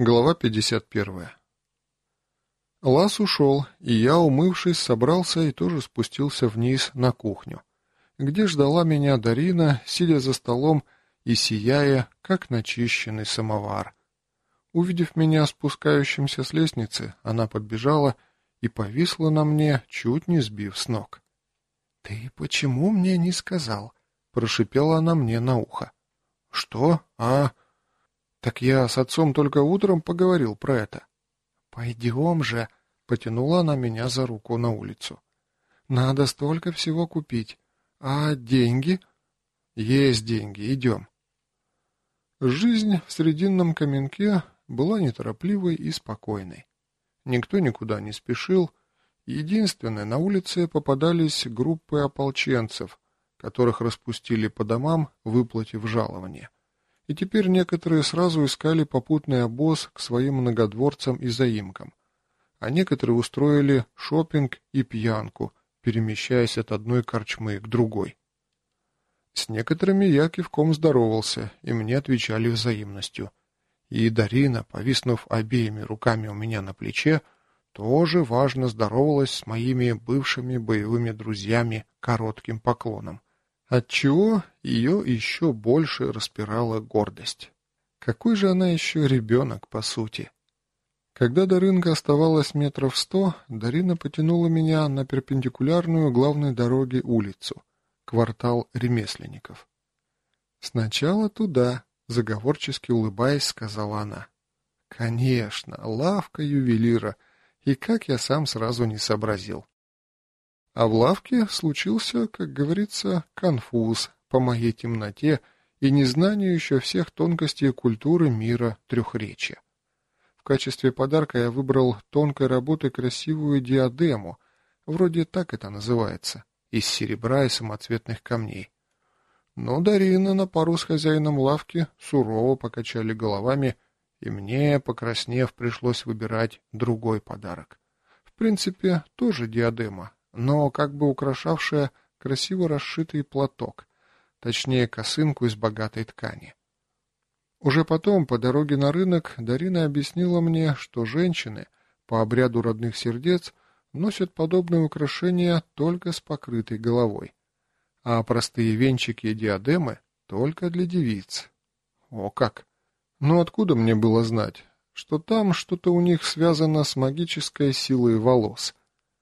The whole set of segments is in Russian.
Глава 51. Лас ушел, и я, умывшись, собрался и тоже спустился вниз на кухню, где ждала меня Дарина, сидя за столом и сияя, как начищенный самовар. Увидев меня спускающимся с лестницы, она подбежала и повисла на мне, чуть не сбив с ног. «Ты почему мне не сказал?» — прошипела она мне на ухо. «Что? Так я с отцом только утром поговорил про это». «Пойдем же», — потянула она меня за руку на улицу. «Надо столько всего купить. А деньги?» «Есть деньги, идем». Жизнь в Срединном Каменке была неторопливой и спокойной. Никто никуда не спешил. Единственное, на улице попадались группы ополченцев, которых распустили по домам, выплатив жалование. И теперь некоторые сразу искали попутный обоз к своим многодворцам и заимкам, а некоторые устроили шопинг и пьянку, перемещаясь от одной корчмы к другой. С некоторыми я кивком здоровался, и мне отвечали взаимностью. И Дарина, повиснув обеими руками у меня на плече, тоже важно здоровалась с моими бывшими боевыми друзьями коротким поклоном, отчего ее еще больше распирала гордость. Какой же она еще ребенок, по сути? Когда до рынка оставалось 100 метров, Дарина потянула меня на перпендикулярную главной дороге улицу, квартал ремесленников. «Сначала туда», — заговорчески улыбаясь, сказала она. «Конечно, лавка ювелира, и как я сам сразу не сообразил». А в лавке случился, как говорится, конфуз по моей темноте и незнанию еще всех тонкостей культуры мира трехречья. В качестве подарка я выбрал тонкой работы красивую диадему, вроде так это называется, из серебра и самоцветных камней. Но Дарина на пару с хозяином лавки сурово покачали головами, и мне, покраснев, пришлось выбирать другой подарок. В принципе, тоже диадема, но как бы украшавшая красиво расшитый платок, точнее косынку из богатой ткани. Уже потом, по дороге на рынок, Дарина объяснила мне, что женщины, по обряду родных сердец, носят подобные украшения только с покрытой головой, а простые венчики и диадемы только для девиц. О как! Ну откуда мне было знать, что там что-то у них связано с магической силой волос?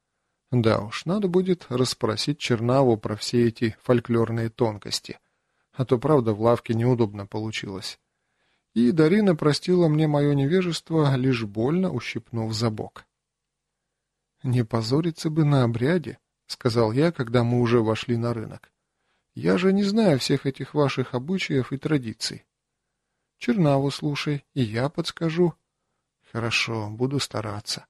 Да уж, надо будет расспросить Чернаву про все эти фольклорные тонкости, а то, правда, в лавке неудобно получилось. И Дарина простила мне мое невежество, лишь больно ущипнув за бок. «Не позориться бы на обряде», — сказал я, когда мы уже вошли на рынок. «Я же не знаю всех этих ваших обычаев и традиций». «Чернаву слушай, и я подскажу». «Хорошо, буду стараться».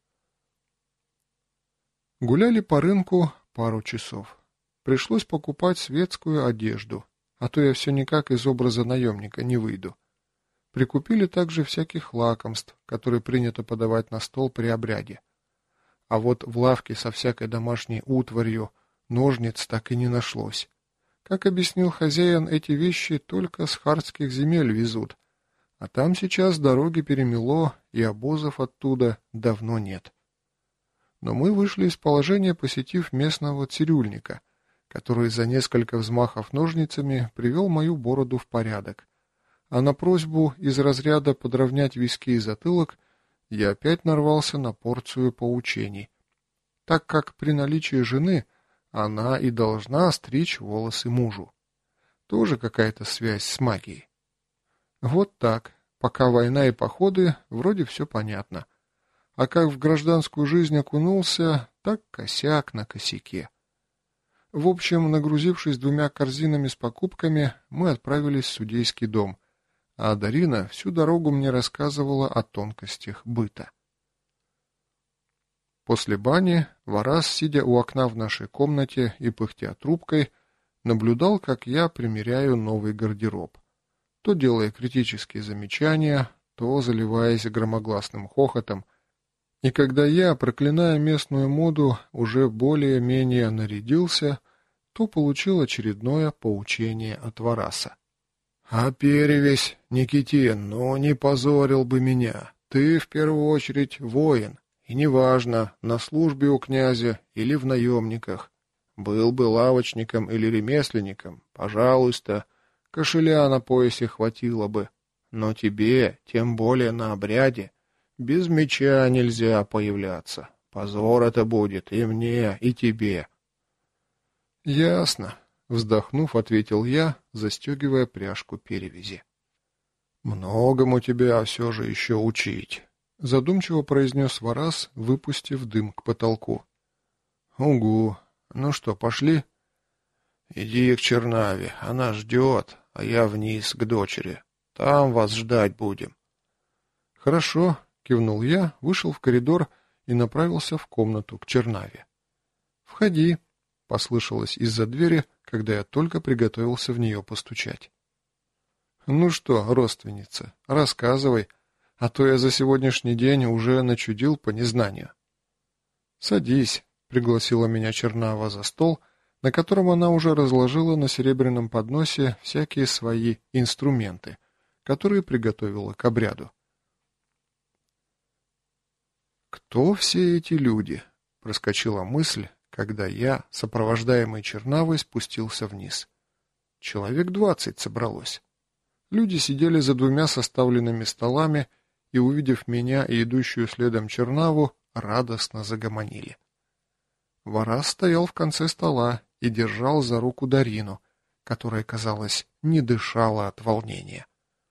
Гуляли по рынку пару часов. Пришлось покупать светскую одежду, а то я все никак из образа наемника не выйду. Прикупили также всяких лакомств, которые принято подавать на стол при обряде. А вот в лавке со всякой домашней утварью ножниц так и не нашлось. Как объяснил хозяин, эти вещи только с хартских земель везут, а там сейчас дороги перемело, и обозов оттуда давно нет. Но мы вышли из положения, посетив местного цирюльника, который за несколько взмахов ножницами привел мою бороду в порядок. А на просьбу из разряда подровнять виски и затылок я опять нарвался на порцию поучений, так как при наличии жены она и должна стричь волосы мужу. Тоже какая-то связь с магией. Вот так, пока война и походы, вроде все понятно. А как в гражданскую жизнь окунулся, так косяк на косяке. В общем, нагрузившись 2 корзинами с покупками, мы отправились в судейский дом, а Дарина всю дорогу мне рассказывала о тонкостях быта. После бани Варас, сидя у окна в нашей комнате и пыхтя трубкой, наблюдал, как я примеряю новый гардероб, то делая критические замечания, то заливаясь громогласным хохотом, и когда я, проклиная местную моду, уже более-менее нарядился, то получил очередное поучение от Вараса. «А перевесь, Никитин, ну не позорил бы меня. Ты в первую очередь воин, и неважно, на службе у князя или в наемниках. Был бы лавочником или ремесленником, пожалуйста, кошеля на поясе хватило бы. Но тебе, тем более на обряде, без меча нельзя появляться. Позор это будет и мне, и тебе. Ясно, вздохнув, ответил я, застегивая пряжку перевязи. Многому тебя все же еще учить, задумчиво произнес Варас, выпустив дым к потолку. Угу. Ну что, пошли? Иди к Чернаве, она ждет, а я вниз к дочери. Там вас ждать будем. Хорошо, кивнул я, вышел в коридор и направился в комнату к Чернаве. Входи, послышалось из-за двери, когда я только приготовился в нее постучать. Ну что, родственница, рассказывай, а то я за сегодняшний день уже начудил по незнанию. Садись, пригласила меня Чернава за стол, на котором она уже разложила на серебряном подносе всякие свои инструменты, которые приготовила к обряду. «Кто все эти люди?» — проскочила мысль, когда я, сопровождаемый Чернавой, спустился вниз. Человек 20 собралось. Люди сидели за двумя составленными столами и, увидев меня и идущую следом Чернаву, радостно загомонили. Варас стоял в конце стола и держал за руку Дарину, которая, казалось, не дышала от волнения.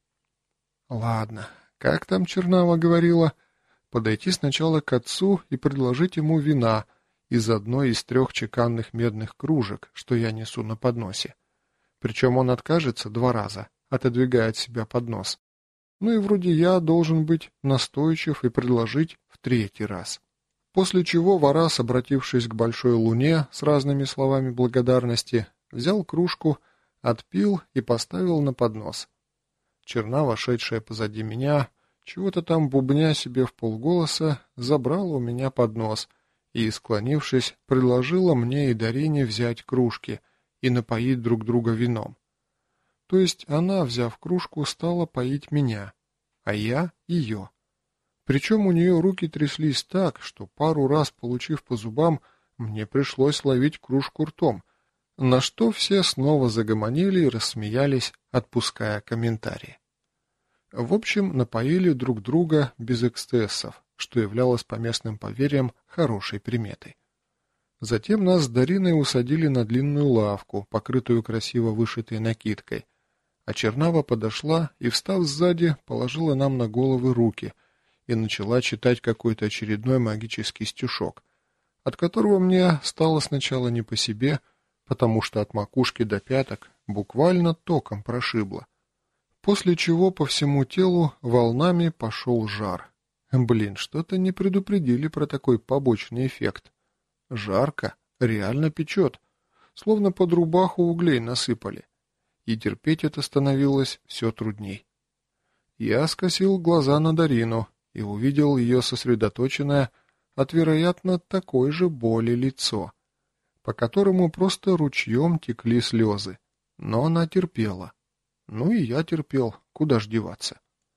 Ладно, как там Чернава говорила, подойти сначала к отцу и предложить ему вина из одной из 3 чеканных медных кружек, что я несу на подносе. Причем он откажется 2 раза, отодвигая от себя поднос. Ну и вроде я должен быть настойчив и предложить в 3-й раз. После чего Варас, обратившись к большой луне с разными словами благодарности, взял кружку, отпил и поставил на поднос. Чернава, шедшая позади меня, чего-то там бубня себе вполголоса, забрала у меня поднос и, склонившись, предложила мне и Дарине взять кружки и напоить друг друга вином. То есть она, взяв кружку, стала поить меня, а я ее. Причем у нее руки тряслись так, что пару раз, получив по зубам, мне пришлось ловить кружку ртом, на что все снова загомонили и рассмеялись, отпуская комментарии. В общем, напоили друг друга без эксцессов, что являлось по местным поверьям хорошей приметой. Затем нас с Дариной усадили на длинную лавку, покрытую красиво вышитой накидкой, а Чернава подошла и, встав сзади, положила нам на головы руки и начала читать какой-то очередной магический стишок, от которого мне стало сначала не по себе, потому что от макушки до пяток буквально током прошибло. После чего по всему телу волнами пошел жар. Блин, что-то не предупредили про такой побочный эффект. Жарко, реально печет, словно под рубаху углей насыпали. И терпеть это становилось все трудней. Я скосил глаза на Дарину и увидел ее сосредоточенное от, вероятно, такой же боли лицо, по которому просто ручьем текли слезы, но она терпела. Ну и я терпел, куда ж деваться.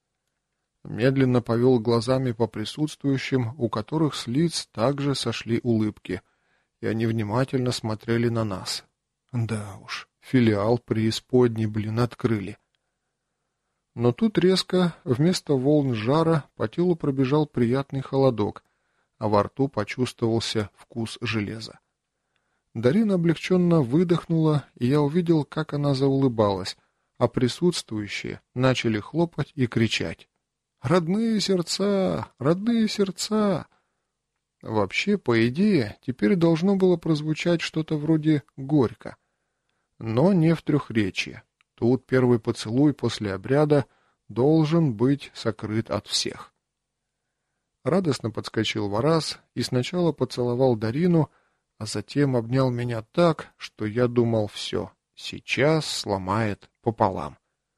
Медленно повел глазами по присутствующим, у которых с лиц также сошли улыбки, и они внимательно смотрели на нас. Да уж, филиал преисподней, блин, открыли. Но тут резко, вместо волн жара, по телу пробежал приятный холодок, а во рту почувствовался вкус железа. Дарина облегченно выдохнула, и я увидел, как она заулыбалась, а присутствующие начали хлопать и кричать. «Родные сердца! Родные сердца!» Вообще, по идее, теперь должно было прозвучать что-то вроде «горько». Но не в трехречье. Тут первый поцелуй после обряда должен быть сокрыт от всех. Радостно подскочил Варас и сначала поцеловал Дарину, а затем обнял меня так, что я думал, все, сейчас сломает пополам.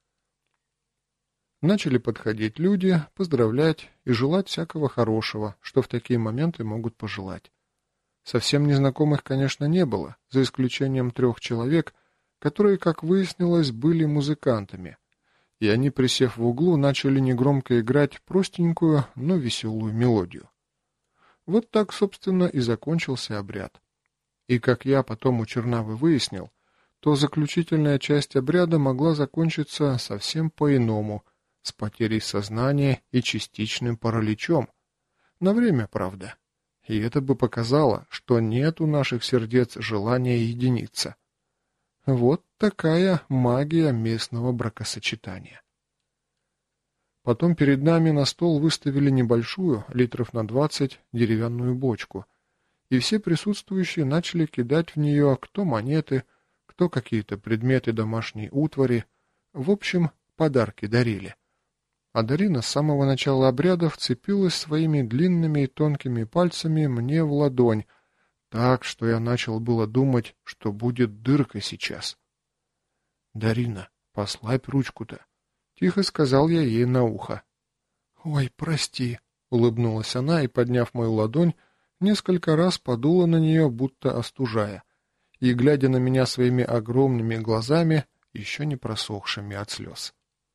Начали подходить люди, поздравлять и желать всякого хорошего, что в такие моменты могут пожелать. Совсем незнакомых, конечно, не было, за исключением 3 человек, которые, как выяснилось, были музыкантами. и они, присев в углу, начали негромко играть простенькую, но веселую мелодию. Вот так, собственно, и закончился обряд. И, как я потом у Чернавы выяснил, то заключительная часть обряда могла закончиться совсем по-иному, с потерей сознания и частичным параличом. На время, правда. И это бы показало, что нет у наших сердец желания единиться. Вот такая магия местного бракосочетания. Потом перед нами на стол выставили небольшую, литров на 20, деревянную бочку, и все присутствующие начали кидать в нее кто монеты, кто какие-то предметы домашней утвари, в общем, подарки дарили. А Дарина с самого начала обряда вцепилась своими длинными и тонкими пальцами мне в ладонь, так, что я начал было думать, что будет дырка сейчас. «Дарина, послабь ручку-то», — тихо сказал я ей на ухо. «Ой, прости», — улыбнулась она и, подняв мою ладонь, несколько раз подула на нее, будто остужая, и, глядя на меня своими огромными глазами, еще не просохшими от слез.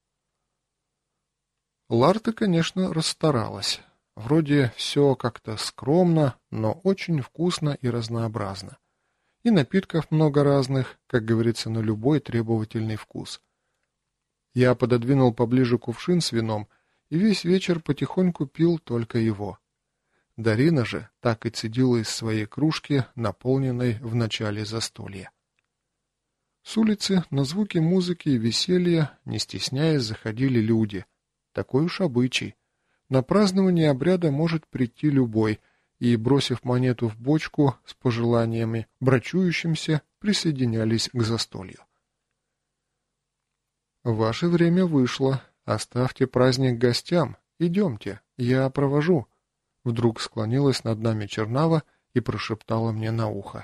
Ларта, конечно, расстаралась. Вроде все как-то скромно, но очень вкусно и разнообразно. И напитков много разных, как говорится, на любой требовательный вкус. Я пододвинул поближе кувшин с вином и весь вечер потихоньку пил только его. Дарина же так и цедила из своей кружки, наполненной в начале застолья. С улицы на звуки музыки и веселья, не стесняясь, заходили люди. Такой уж обычай. На празднование обряда может прийти любой, и, бросив монету в бочку с пожеланиями брачующимся, присоединялись к застолью. «Ваше время вышло. Оставьте праздник гостям. Идемте, я провожу». Вдруг склонилась над нами Чернава и прошептала мне на ухо.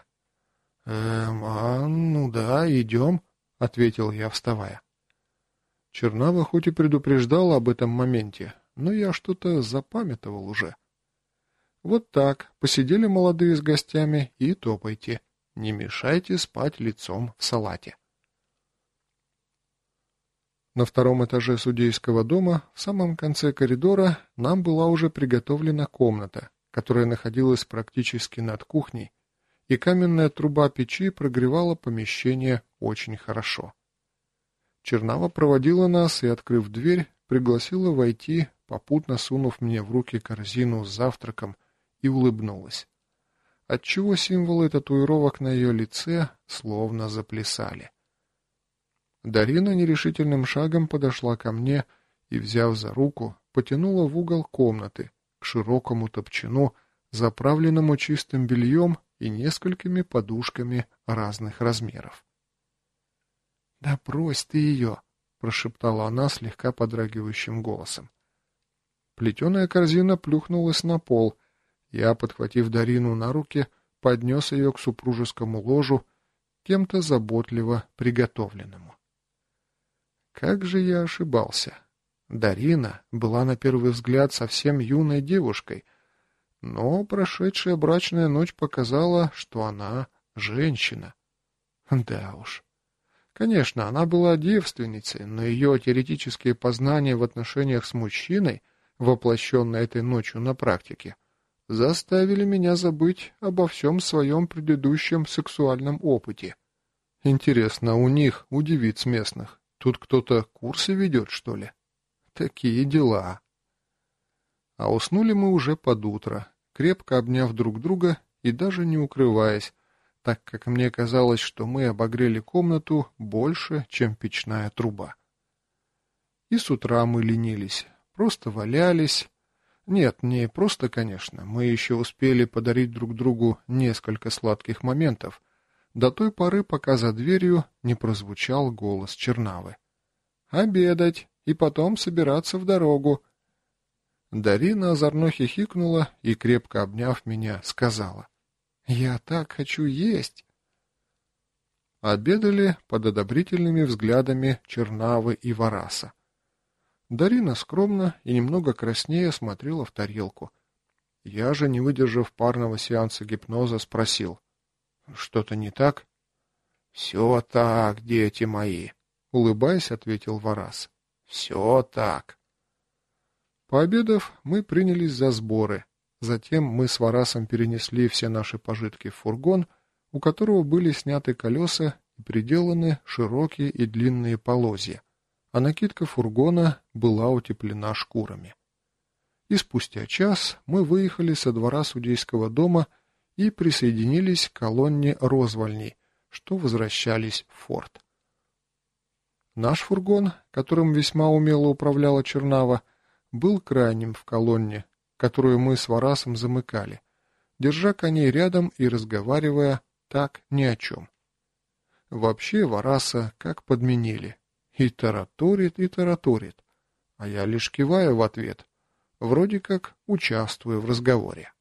Ну да, идем», — ответил я, вставая. Чернава хоть и предупреждала об этом моменте, но я что-то запамятовал уже. Вот так, посидели молодые с гостями и топайте. Не мешайте спать лицом в салате. На втором этаже судейского дома, в самом конце коридора, нам была уже приготовлена комната, которая находилась практически над кухней, и каменная труба печи прогревала помещение очень хорошо. Чернава проводила нас и, открыв дверь, пригласила войти, попутно сунув мне в руки корзину с завтраком, и улыбнулась, отчего символы татуировок на ее лице словно заплясали. Дарина нерешительным шагом подошла ко мне и, взяв за руку, потянула в угол комнаты, к широкому топчану, заправленному чистым бельем и несколькими подушками разных размеров. «Да брось ты ее!» — прошептала она слегка подрагивающим голосом. Плетеная корзина плюхнулась на пол. Я, подхватив Дарину на руки, поднес ее к супружескому ложу, кем-то заботливо приготовленному. Как же я ошибался! Дарина была на первый взгляд совсем юной девушкой, но прошедшая брачная ночь показала, что она женщина. Да уж. Конечно, она была девственницей, но ее теоретические познания в отношениях с мужчиной, воплощенные этой ночью на практике, заставили меня забыть обо всем своем предыдущем сексуальном опыте. Интересно, у них, у девиц местных, тут кто-то курсы ведет, что ли? Такие дела. А уснули мы уже под утро, крепко обняв друг друга и даже не укрываясь, так как мне казалось, что мы обогрели комнату больше, чем печная труба. И с утра мы ленились, просто валялись. Нет, не просто, конечно, мы еще успели подарить друг другу несколько сладких моментов, до той поры, пока за дверью не прозвучал голос Чернавы. «Обедать и потом собираться в дорогу». Дарина озорно хихикнула и, крепко обняв меня, сказала: «Я так хочу есть!» Обедали под одобрительными взглядами Чернавы и Вараса. Дарина скромно и немного краснея смотрела в тарелку. Я же, не выдержав парного сеанса гипноза, спросил: «Что-то не так?» «Все так, дети мои», — улыбаясь, ответил Варас. Все так. Пообедав, мы принялись за сборы. Затем мы с Варасом перенесли все наши пожитки в фургон, у которого были сняты колеса и приделаны широкие и длинные полозья, а накидка фургона была утеплена шкурами. И спустя час мы выехали со двора судейского дома и присоединились к колонне розвальней, что возвращались в форт. Наш фургон, которым весьма умело управляла Чернава, был крайним в колонне, которую мы с Варасом замыкали, держа коней рядом и разговаривая так ни о чем. Вообще Вараса как подменили. И тараторит, а я лишь киваю в ответ, вроде как участвую в разговоре.